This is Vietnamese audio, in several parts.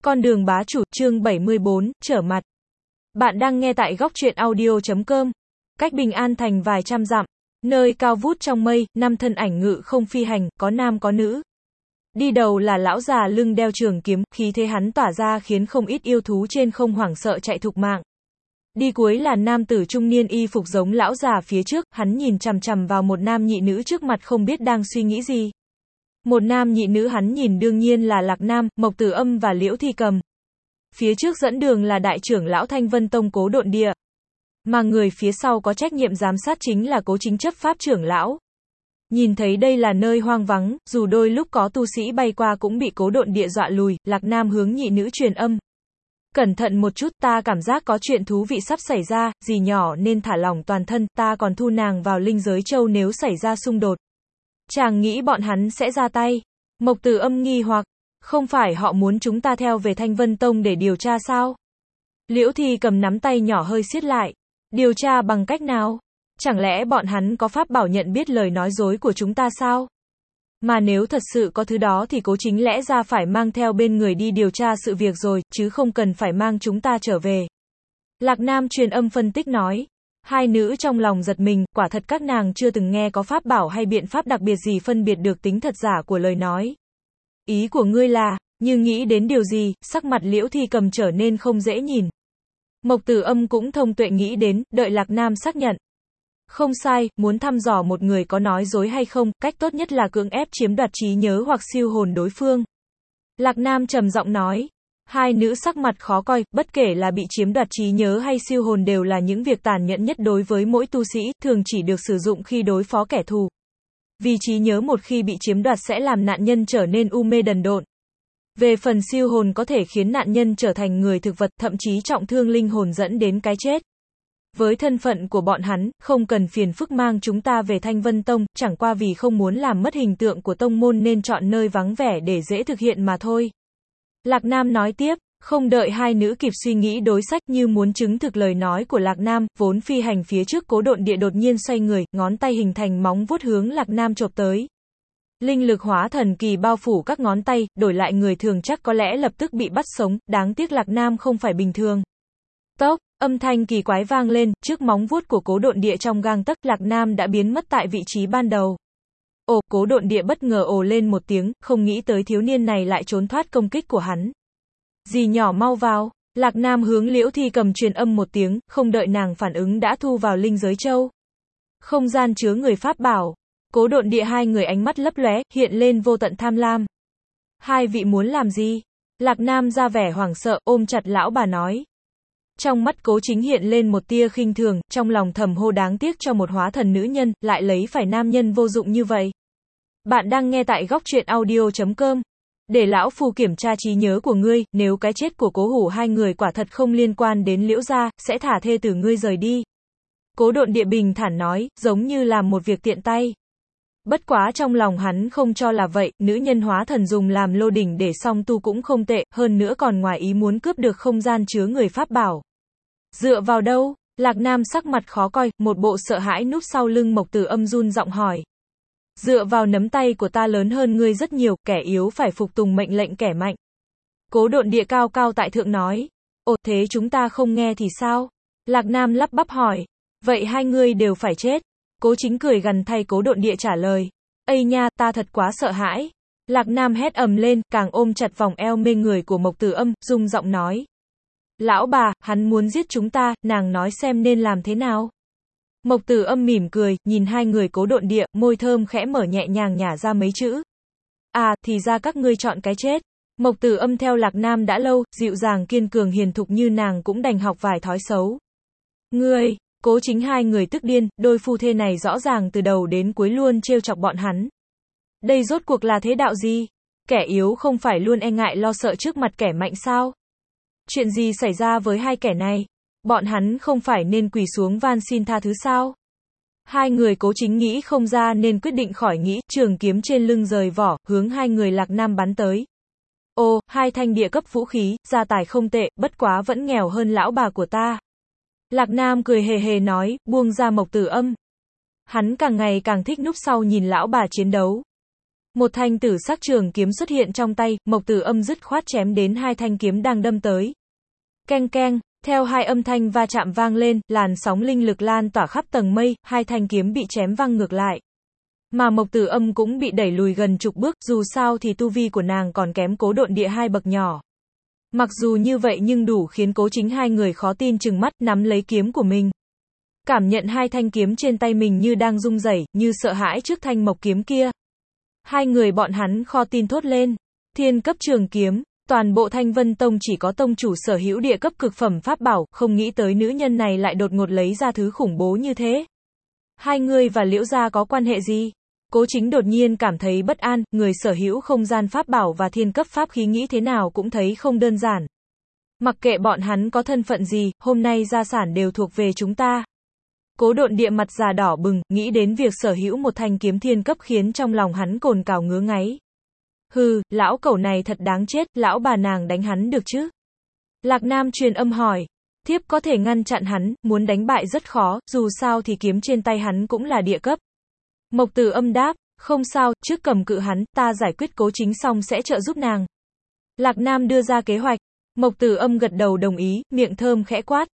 Con đường bá chủ, chương 74, trở mặt. Bạn đang nghe tại góc truyện audio.com. Cách Bình An thành vài trăm dặm, nơi cao vút trong mây, 5 thân ảnh ngự không phi hành, có nam có nữ. Đi đầu là lão già lưng đeo trường kiếm, khí thế hắn tỏa ra khiến không ít yêu thú trên không hoảng sợ chạy thục mạng. Đi cuối là nam tử trung niên y phục giống lão già phía trước, hắn nhìn chằm chằm vào một nam nhị nữ trước mặt không biết đang suy nghĩ gì. Một nam nhị nữ hắn nhìn đương nhiên là Lạc Nam, Mộc Tử Âm và Liễu Thi Cầm. Phía trước dẫn đường là đại trưởng lão Thanh Vân Tông Cố Độn Địa. Mà người phía sau có trách nhiệm giám sát chính là Cố Chính chấp pháp trưởng lão. Nhìn thấy đây là nơi hoang vắng, dù đôi lúc có tu sĩ bay qua cũng bị Cố Độn Địa dọa lùi, Lạc Nam hướng nhị nữ truyền âm. Cẩn thận một chút, ta cảm giác có chuyện thú vị sắp xảy ra, dì nhỏ nên thả lỏng toàn thân, ta còn thu nàng vào linh giới châu nếu xảy ra xung đột. Chàng nghĩ bọn hắn sẽ ra tay. Mộc Tử Âm nghi hoặc, không phải họ muốn chúng ta theo về Thanh Vân Tông để điều tra sao? Liễu Thi Cầm nắm tay nhỏ hơi siết lại. Điều tra bằng cách nào? Chẳng lẽ bọn hắn có pháp bảo nhận biết lời nói dối của chúng ta sao? Mà nếu thật sự có thứ đó thì Cố Chính lẽ ra phải mang theo bên người đi điều tra sự việc rồi, chứ không cần phải mang chúng ta trở về. Lạc Nam truyền âm phân tích nói. Hai nữ trong lòng giật mình, quả thật các nàng chưa từng nghe có pháp bảo hay biện pháp đặc biệt gì phân biệt được tính thật giả của lời nói. Ý của ngươi là, như nghĩ đến điều gì, sắc mặt Liễu Thi Cầm trở nên không dễ nhìn. Mộc Tử Âm cũng thông tuệ nghĩ đến, đợi Lạc Nam xác nhận. Không sai, muốn thăm dò một người có nói dối hay không, cách tốt nhất là cưỡng ép chiếm đoạt trí nhớ hoặc siêu hồn đối phương. Lạc Nam trầm giọng nói. Hai nữ sắc mặt khó coi, bất kể là bị chiếm đoạt trí nhớ hay siêu hồn đều là những việc tàn nhẫn nhất đối với mỗi tu sĩ, thường chỉ được sử dụng khi đối phó kẻ thù. Vì trí nhớ một khi bị chiếm đoạt sẽ làm nạn nhân trở nên u mê đần độn. Về phần siêu hồn có thể khiến nạn nhân trở thành người thực vật, thậm chí trọng thương linh hồn dẫn đến cái chết. Với thân phận của bọn hắn, không cần phiền phức mang chúng ta về Thanh Vân Tông, chẳng qua vì không muốn làm mất hình tượng của tông môn nên chọn nơi vắng vẻ để dễ thực hiện mà thôi. Lạc Nam nói tiếp, không đợi hai nữ kịp suy nghĩ đối sách như muốn chứng thực lời nói của Lạc Nam, vốn phi hành phía trước Cố Độn Địa đột nhiên xoay người, ngón tay hình thành móng vuốt hướng Lạc Nam chộp tới. Linh lực hóa thần kỳ bao phủ các ngón tay, đổi lại người thường chắc có lẽ lập tức bị bắt sống, đáng tiếc Lạc Nam không phải bình thường. Tốc, âm thanh kỳ quái vang lên, trước móng vuốt của Cố Độn Địa trong gang tấc, Lạc Nam đã biến mất tại vị trí ban đầu. Ồ, Cố Độn Địa bất ngờ ồ lên một tiếng, không nghĩ tới thiếu niên này lại trốn thoát công kích của hắn. Dì nhỏ mau vào, Lạc Nam hướng Liễu Thi Cầm truyền âm một tiếng, không đợi nàng phản ứng đã thu vào linh giới châu. Không gian chứa người pháp bảo. Cố Độn Địa hai người ánh mắt lấp lóe, hiện lên vô tận tham lam. Hai vị muốn làm gì? Lạc Nam ra vẻ hoảng sợ, ôm chặt lão bà nói. Trong mắt Cố Chính hiện lên một tia khinh thường, trong lòng thầm hô đáng tiếc cho một hóa thần nữ nhân, lại lấy phải nam nhân vô dụng như vậy. Bạn đang nghe tại góc truyện audio.com. Để lão phu kiểm tra trí nhớ của ngươi, nếu cái chết của Cố Hủ hai người quả thật không liên quan đến Liễu gia, sẽ thả thê tử ngươi rời đi. Cố Độn Địa bình thản nói, giống như làm một việc tiện tay. Bất quá trong lòng hắn không cho là vậy, nữ nhân hóa thần dùng làm lô đỉnh để song tu cũng không tệ, hơn nữa còn ngoài ý muốn cướp được không gian chứa người pháp bảo. Dựa vào đâu? Lạc Nam sắc mặt khó coi, một bộ sợ hãi núp sau lưng Mộc Tử Âm run giọng hỏi. Dựa vào nắm tay của ta lớn hơn ngươi rất nhiều, kẻ yếu phải phục tùng mệnh lệnh kẻ mạnh. Cố Độn Địa cao cao tại thượng nói. Ồ, thế chúng ta không nghe thì sao? Lạc Nam lắp bắp hỏi. Vậy hai ngươi đều phải chết. Cố Chính cười gằn thay Cố Độn Địa trả lời. Ây nha, ta thật quá sợ hãi. Lạc Nam hét ầm lên, càng ôm chặt vòng eo mê người của Mộc Tử Âm, rung giọng nói. Lão bà, hắn muốn giết chúng ta, nàng nói xem nên làm thế nào? Mộc Tử Âm mỉm cười, nhìn hai người Cố Độn Địa, môi thơm khẽ mở nhẹ nhàng nhả ra mấy chữ. À, thì ra các ngươi chọn cái chết. Mộc Tử Âm theo Lạc Nam đã lâu, dịu dàng kiên cường hiền thục như nàng cũng đành học vài thói xấu. Ngươi, Cố Chính hai người tức điên, đôi phu thê này rõ ràng từ đầu đến cuối luôn trêu chọc bọn hắn. Đây rốt cuộc là thế đạo gì? Kẻ yếu không phải luôn e ngại lo sợ trước mặt kẻ mạnh sao? Chuyện gì xảy ra với hai kẻ này? Bọn hắn không phải nên quỳ xuống van xin tha thứ sao? Hai người Cố Chính nghĩ không ra nên quyết định khỏi nghĩ, trường kiếm trên lưng rời vỏ, hướng hai người Lạc Nam bắn tới. Ô, hai thanh địa cấp vũ khí, gia tài không tệ, bất quá vẫn nghèo hơn lão bà của ta. Lạc Nam cười hề hề nói, buông ra Mộc Tử Âm. Hắn càng ngày càng thích núp sau nhìn lão bà chiến đấu. Một thanh tử sắc trường kiếm xuất hiện trong tay, Mộc Tử Âm dứt khoát chém đến hai thanh kiếm đang đâm tới. Keng keng, theo hai âm thanh va chạm vang lên, làn sóng linh lực lan tỏa khắp tầng mây, hai thanh kiếm bị chém văng ngược lại. Mà Mộc Tử Âm cũng bị đẩy lùi gần chục bước, dù sao thì tu vi của nàng còn kém Cố Độn Địa hai bậc nhỏ. Mặc dù như vậy nhưng đủ khiến Cố Chính hai người khó tin chừng mắt, nắm lấy kiếm của mình. Cảm nhận hai thanh kiếm trên tay mình như đang rung rẩy, như sợ hãi trước thanh mộc kiếm kia. Hai người bọn hắn khó tin thốt lên. Thiên cấp trường kiếm, toàn bộ Thanh Vân Tông chỉ có tông chủ sở hữu địa cấp cực phẩm pháp bảo, không nghĩ tới nữ nhân này lại đột ngột lấy ra thứ khủng bố như thế. Hai người và Liễu gia có quan hệ gì? Cố Chính đột nhiên cảm thấy bất an, người sở hữu không gian pháp bảo và thiên cấp pháp khí nghĩ thế nào cũng thấy không đơn giản. Mặc kệ bọn hắn có thân phận gì, hôm nay gia sản đều thuộc về chúng ta. Cố Độn Địa mặt già đỏ bừng, nghĩ đến việc sở hữu một thanh kiếm thiên cấp khiến trong lòng hắn cồn cào ngứa ngáy. Hừ, lão cẩu này thật đáng chết, lão bà nàng đánh hắn được chứ? Lạc Nam truyền âm hỏi. Thiếp có thể ngăn chặn hắn, muốn đánh bại rất khó, dù sao thì kiếm trên tay hắn cũng là địa cấp. Mộc Tử Âm đáp, không sao, trước cầm cự hắn, ta giải quyết Cố Chính xong sẽ trợ giúp nàng. Lạc Nam đưa ra kế hoạch. Mộc Tử Âm gật đầu đồng ý, miệng thơm khẽ quát.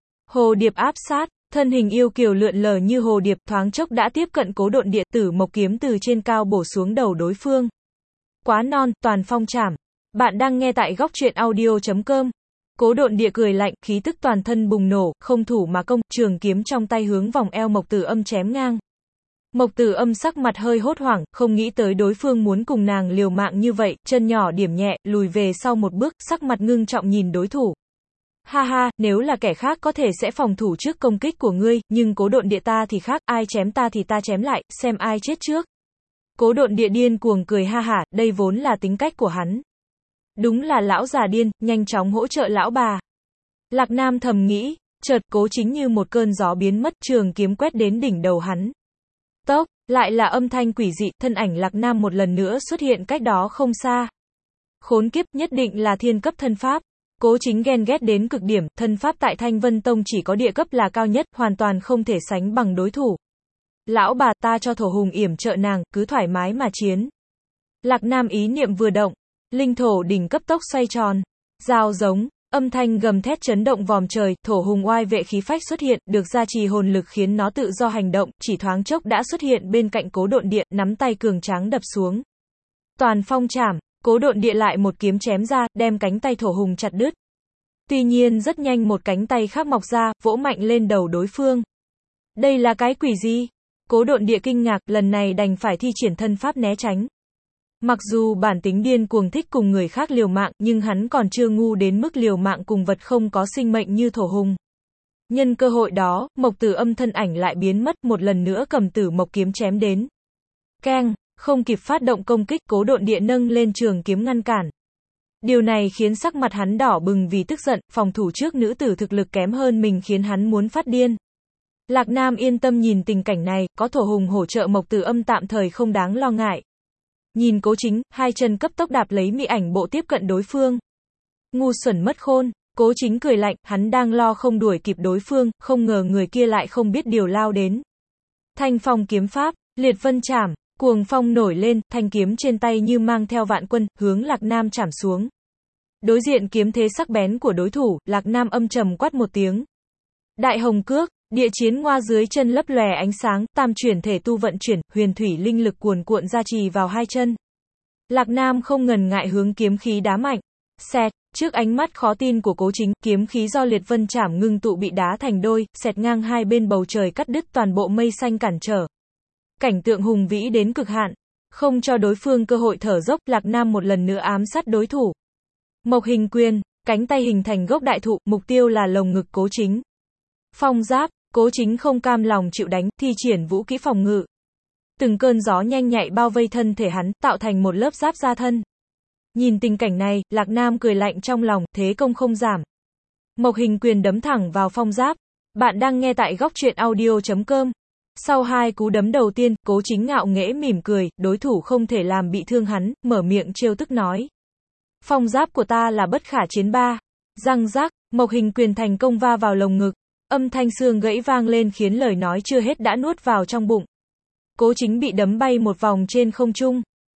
Hồ điệp áp sát, thân hình yêu kiều lượn lờ như hồ điệp, thoáng chốc đã tiếp cận Cố Độn Địa, Tử Mộc kiếm từ trên cao bổ xuống đầu đối phương. Quá non, toàn phong trảm. Bạn đang nghe tại góc truyện audio.com. Cố Độn Địa cười lạnh, khí tức toàn thân bùng nổ, không thủ mà công, trường kiếm trong tay hướng vòng eo Mộc Tử Âm chém ngang. Mộc Tử Âm sắc mặt hơi hốt hoảng, không nghĩ tới đối phương muốn cùng nàng liều mạng như vậy, chân nhỏ điểm nhẹ, lùi về sau một bước, sắc mặt ngưng trọng nhìn đối thủ. Ha ha, nếu là kẻ khác có thể sẽ phòng thủ trước công kích của ngươi, nhưng Cố Độn Địa ta thì khác, ai chém ta thì ta chém lại, xem ai chết trước. Cố Độn Địa điên cuồng cười ha hả, đây vốn là tính cách của hắn. Đúng là lão già điên, nhanh chóng hỗ trợ lão bà. Lạc Nam thầm nghĩ, chợt Cố Chính như một cơn gió biến mất, trường kiếm quét đến đỉnh đầu hắn. Tốc, lại là âm thanh quỷ dị, thân ảnh Lạc Nam một lần nữa xuất hiện cách đó không xa. Khốn kiếp, nhất định là thiên cấp thân pháp. Cố Chính ghen ghét đến cực điểm, thân pháp tại Thanh Vân Tông chỉ có địa cấp là cao nhất, hoàn toàn không thể sánh bằng đối thủ. Lão bà, ta cho thổ hùng yểm trợ nàng, cứ thoải mái mà chiến. Lạc Nam ý niệm vừa động, linh thổ đỉnh cấp tốc xoay tròn. Giao giống, âm thanh gầm thét chấn động vòm trời, thổ hùng oai vệ khí phách xuất hiện, được gia trì hồn lực khiến nó tự do hành động, chỉ thoáng chốc đã xuất hiện bên cạnh Cố Độn Địa, nắm tay cường tráng đập xuống. Toàn phong trảm, Cố Độn Địa lại một kiếm chém ra, đem cánh tay thổ hùng chặt đứt. Tuy nhiên rất nhanh một cánh tay khác mọc ra, vỗ mạnh lên đầu đối phương. Đây là cái quỷ gì? Cố Độn Địa kinh ngạc, lần này đành phải thi triển thân pháp né tránh. Mặc dù bản tính điên cuồng thích cùng người khác liều mạng, nhưng hắn còn chưa ngu đến mức liều mạng cùng vật không có sinh mệnh như thổ hùng. Nhân cơ hội đó, Mộc Tử Âm thân ảnh lại biến mất, một lần nữa cầm Tử Mộc kiếm chém đến. Keng, không kịp phát động công kích, Cố Độn Địa nâng lên trường kiếm ngăn cản. Điều này khiến sắc mặt hắn đỏ bừng vì tức giận, phòng thủ trước nữ tử thực lực kém hơn mình khiến hắn muốn phát điên. Lạc Nam yên tâm nhìn tình cảnh này, có thổ hùng hỗ trợ Mộc Tử Âm tạm thời không đáng lo ngại. Nhìn Cố Chính, hai chân cấp tốc đạp lấy mị ảnh bộ tiếp cận đối phương. Ngu xuẩn mất khôn, Cố Chính cười lạnh, hắn đang lo không đuổi kịp đối phương, không ngờ người kia lại không biết điều lao đến. Thanh phong kiếm pháp, liệt vân trảm, cuồng phong nổi lên, thanh kiếm trên tay như mang theo vạn quân, hướng Lạc Nam trảm xuống. Đối diện kiếm thế sắc bén của đối thủ, Lạc Nam âm trầm quát một tiếng. Đại hồng cước, địa chiến ngoa dưới chân lấp lòe ánh sáng, tam chuyển thể tu vận chuyển, huyền thủy linh lực cuồn cuộn gia trì vào hai chân. Lạc Nam không ngần ngại hướng kiếm khí đá mạnh. Xẹt, trước ánh mắt khó tin của Cố Chính, kiếm khí do liệt vân trảm ngưng tụ bị đá thành đôi, xẹt ngang hai bên bầu trời cắt đứt toàn bộ mây xanh cản trở. Cảnh tượng hùng vĩ đến cực hạn, không cho đối phương cơ hội thở dốc, Lạc Nam một lần nữa ám sát đối thủ. Mộc hình quyền, cánh tay hình thành gốc đại thụ, mục tiêu là lồng ngực Cố Chính. Phong giáp, Cố Chính không cam lòng chịu đánh, thi triển vũ kỹ phòng ngự. Từng cơn gió nhanh nhạy bao vây thân thể hắn, tạo thành một lớp giáp da thân. Nhìn tình cảnh này, Lạc Nam cười lạnh trong lòng, thế công không giảm. Mộc hình quyền đấm thẳng vào phong giáp. Bạn đang nghe tại góc truyện audio.com. Sau hai cú đấm đầu tiên, Cố Chính ngạo nghễ mỉm cười, đối thủ không thể làm bị thương hắn, mở miệng trêu tức nói. Phong giáp của ta là bất khả chiến ba. Răng rác, mộc hình quyền thành công va vào lồng ngực. Âm thanh xương gãy vang lên khiến lời nói chưa hết đã nuốt vào trong bụng. Cố Chính bị đấm bay một vòng trên không trung.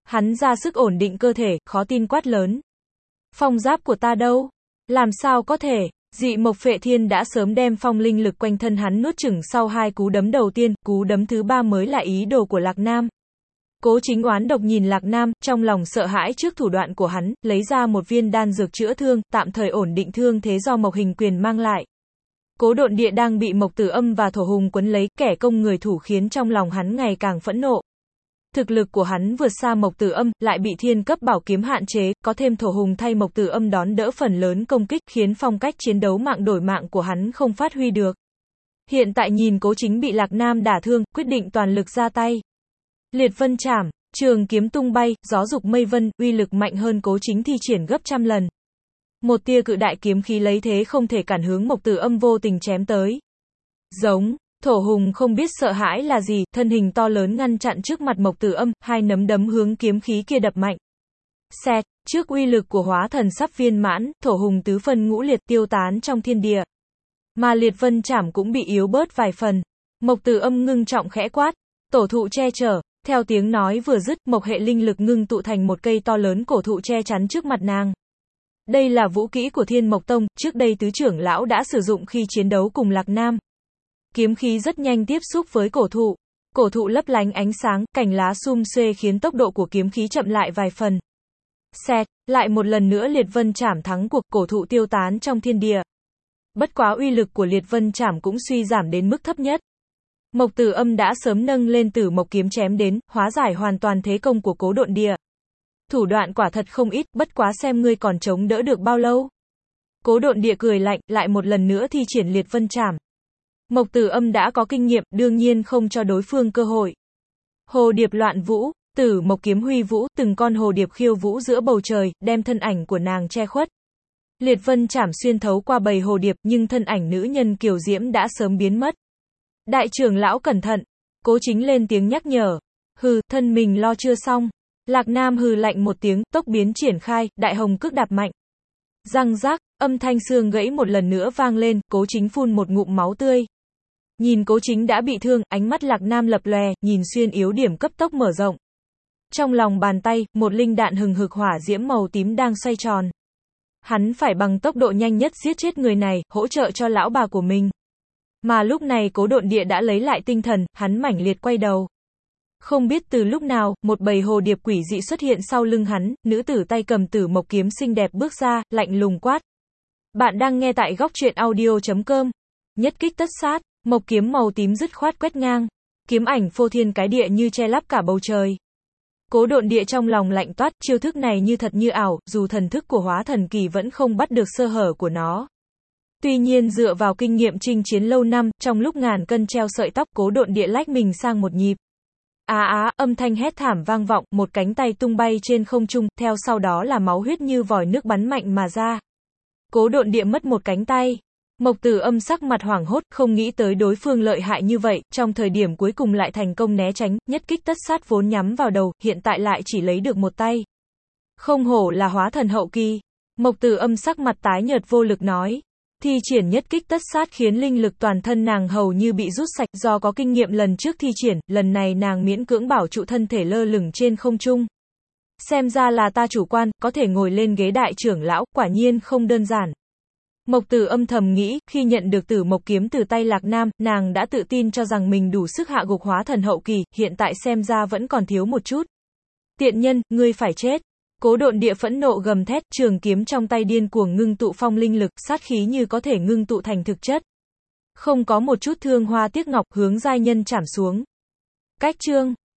Hắn ra sức ổn định cơ thể, khó tin quát lớn. Phong giáp của ta đâu? Làm sao có thể? Dị mộc phệ thiên đã sớm đem phong linh lực quanh thân hắn nuốt chửng sau 2 cú đấm đầu tiên, cú đấm thứ 3 mới là ý đồ của Lạc Nam. Cố Chính oán độc nhìn Lạc Nam, trong lòng sợ hãi trước thủ đoạn của hắn, lấy ra một viên đan dược chữa thương, tạm thời ổn định thương thế do Mộc Hình Quyền mang lại. Cố Độn Địa đang bị Mộc Tử Âm và Thổ Hùng quấn lấy, kẻ công người thủ khiến trong lòng hắn ngày càng phẫn nộ. Thực lực của hắn vượt xa Mộc Tử Âm, lại bị thiên cấp bảo kiếm hạn chế, có thêm Thổ Hùng thay Mộc Tử Âm đón đỡ phần lớn công kích, khiến phong cách chiến đấu mạng đổi mạng của hắn không phát huy được. Hiện tại nhìn Cố Chính bị Lạc Nam đả thương, quyết định toàn lực ra tay. Liệt Vân Trảm, trường kiếm tung bay, gió dục mây vân, uy lực mạnh hơn Cố Chính thi triển gấp trăm lần. Một tia cự đại kiếm khí lấy thế không thể cản hướng Mộc Tử Âm vô tình chém tới. Giống, Thổ Hùng không biết sợ hãi là gì, thân hình to lớn ngăn chặn trước mặt Mộc Tử Âm, 2 nắm đấm hướng kiếm khí kia đập mạnh. Xẹt, trước uy lực của hóa thần sắp viên mãn, Thổ Hùng tứ phân ngũ liệt tiêu tán trong thiên địa. Mà Liệt Vân Trảm cũng bị yếu bớt vài phần. Mộc Tử Âm ngưng trọng khẽ quát, tổ thụ che chở. Theo tiếng nói vừa dứt, mộc hệ linh lực ngưng tụ thành một cây to lớn cổ thụ che chắn trước mặt nàng. Đây là vũ kỹ của Thiên Mộc Tông, trước đây tứ trưởng lão đã sử dụng khi chiến đấu cùng Lạc Nam. Kiếm khí rất nhanh tiếp xúc với cổ thụ lấp lánh ánh sáng, cành lá sum xuê khiến tốc độ của kiếm khí chậm lại vài phần. Xẹt, lại một lần nữa Liệt Vân Trảm thắng cuộc, cổ thụ tiêu tán trong thiên địa. Bất quá uy lực của Liệt Vân Trảm cũng suy giảm đến mức thấp nhất. Mộc Tử Âm đã sớm nâng lên Tử Mộc kiếm chém đến, hóa giải hoàn toàn thế công của Cố Độn Địa. Thủ đoạn quả thật không ít, bất quá xem ngươi còn chống đỡ được bao lâu. Cố Độn Địa cười lạnh, lại một lần nữa thi triển Liệt Vân Trảm. Mộc Tử Âm đã có kinh nghiệm, đương nhiên không cho đối phương cơ hội. Hồ điệp loạn vũ, Tử Mộc kiếm huy vũ, từng con hồ điệp khiêu vũ giữa bầu trời, đem thân ảnh của nàng che khuất. Liệt Vân Trảm xuyên thấu qua bầy hồ điệp, nhưng thân ảnh nữ nhân kiều diễm đã sớm biến mất. Đại trưởng lão cẩn thận. Cố Chính lên tiếng nhắc nhở. Hừ, thân mình lo chưa xong. Lạc Nam hừ lạnh một tiếng, tốc biến triển khai, đại hồng cước đạp mạnh. Răng rác, âm thanh xương gãy một lần nữa vang lên, Cố Chính phun một ngụm máu tươi. Nhìn Cố Chính đã bị thương, ánh mắt Lạc Nam lập lòe, nhìn xuyên yếu điểm cấp tốc mở rộng. Trong lòng bàn tay, một linh đạn hừng hực hỏa diễm màu tím đang xoay tròn. Hắn phải bằng tốc độ nhanh nhất giết chết người này, hỗ trợ cho lão bà của mình. Mà lúc này Cố Độn Địa đã lấy lại tinh thần, hắn mãnh liệt quay đầu. Không biết từ lúc nào, một bầy hồ điệp quỷ dị xuất hiện sau lưng hắn, nữ tử tay cầm Tử Mộc kiếm xinh đẹp bước ra, lạnh lùng quát. Bạn đang nghe tại góc truyện audio.com. Nhất kích tất sát, mộc kiếm màu tím dứt khoát quét ngang. Kiếm ảnh phô thiên cái địa như che lấp cả bầu trời. Cố Độn Địa trong lòng lạnh toát, chiêu thức này như thật như ảo, dù thần thức của hóa thần kỳ vẫn không bắt được sơ hở của nó. Tuy nhiên dựa vào kinh nghiệm chinh chiến lâu năm, trong lúc ngàn cân treo sợi tóc, Cố Độn Địa lách mình sang một nhịp. Âm thanh hét thảm vang vọng, một cánh tay tung bay trên không trung, theo sau đó là máu huyết như vòi nước bắn mạnh mà ra. Cố Độn Địa mất một cánh tay. Mộc Tử Âm sắc mặt hoảng hốt, không nghĩ tới đối phương lợi hại như vậy, trong thời điểm cuối cùng lại thành công né tránh, nhất kích tất sát vốn nhắm vào đầu, hiện tại lại chỉ lấy được một tay. Không hổ là hóa thần hậu kỳ. Mộc Tử Âm sắc mặt tái nhợt vô lực nói. Thi triển nhất kích tất sát khiến linh lực toàn thân nàng hầu như bị rút sạch, do có kinh nghiệm lần trước thi triển, lần này nàng miễn cưỡng bảo trụ thân thể lơ lửng trên không trung. Xem ra là ta chủ quan, có thể ngồi lên ghế đại trưởng lão, quả nhiên không đơn giản. Mộc Tử Âm thầm nghĩ, khi nhận được Tử Mộc kiếm từ tay Lạc Nam, nàng đã tự tin cho rằng mình đủ sức hạ gục hóa thần hậu kỳ, hiện tại xem ra vẫn còn thiếu một chút. Tiện nhân, ngươi phải chết. Cố Độn Địa phẫn nộ gầm thét, trường kiếm trong tay điên cuồng ngưng tụ phong linh lực, sát khí như có thể ngưng tụ thành thực chất. Không có một chút thương hoa tiếc ngọc, hướng giai nhân chảm xuống. Cách chương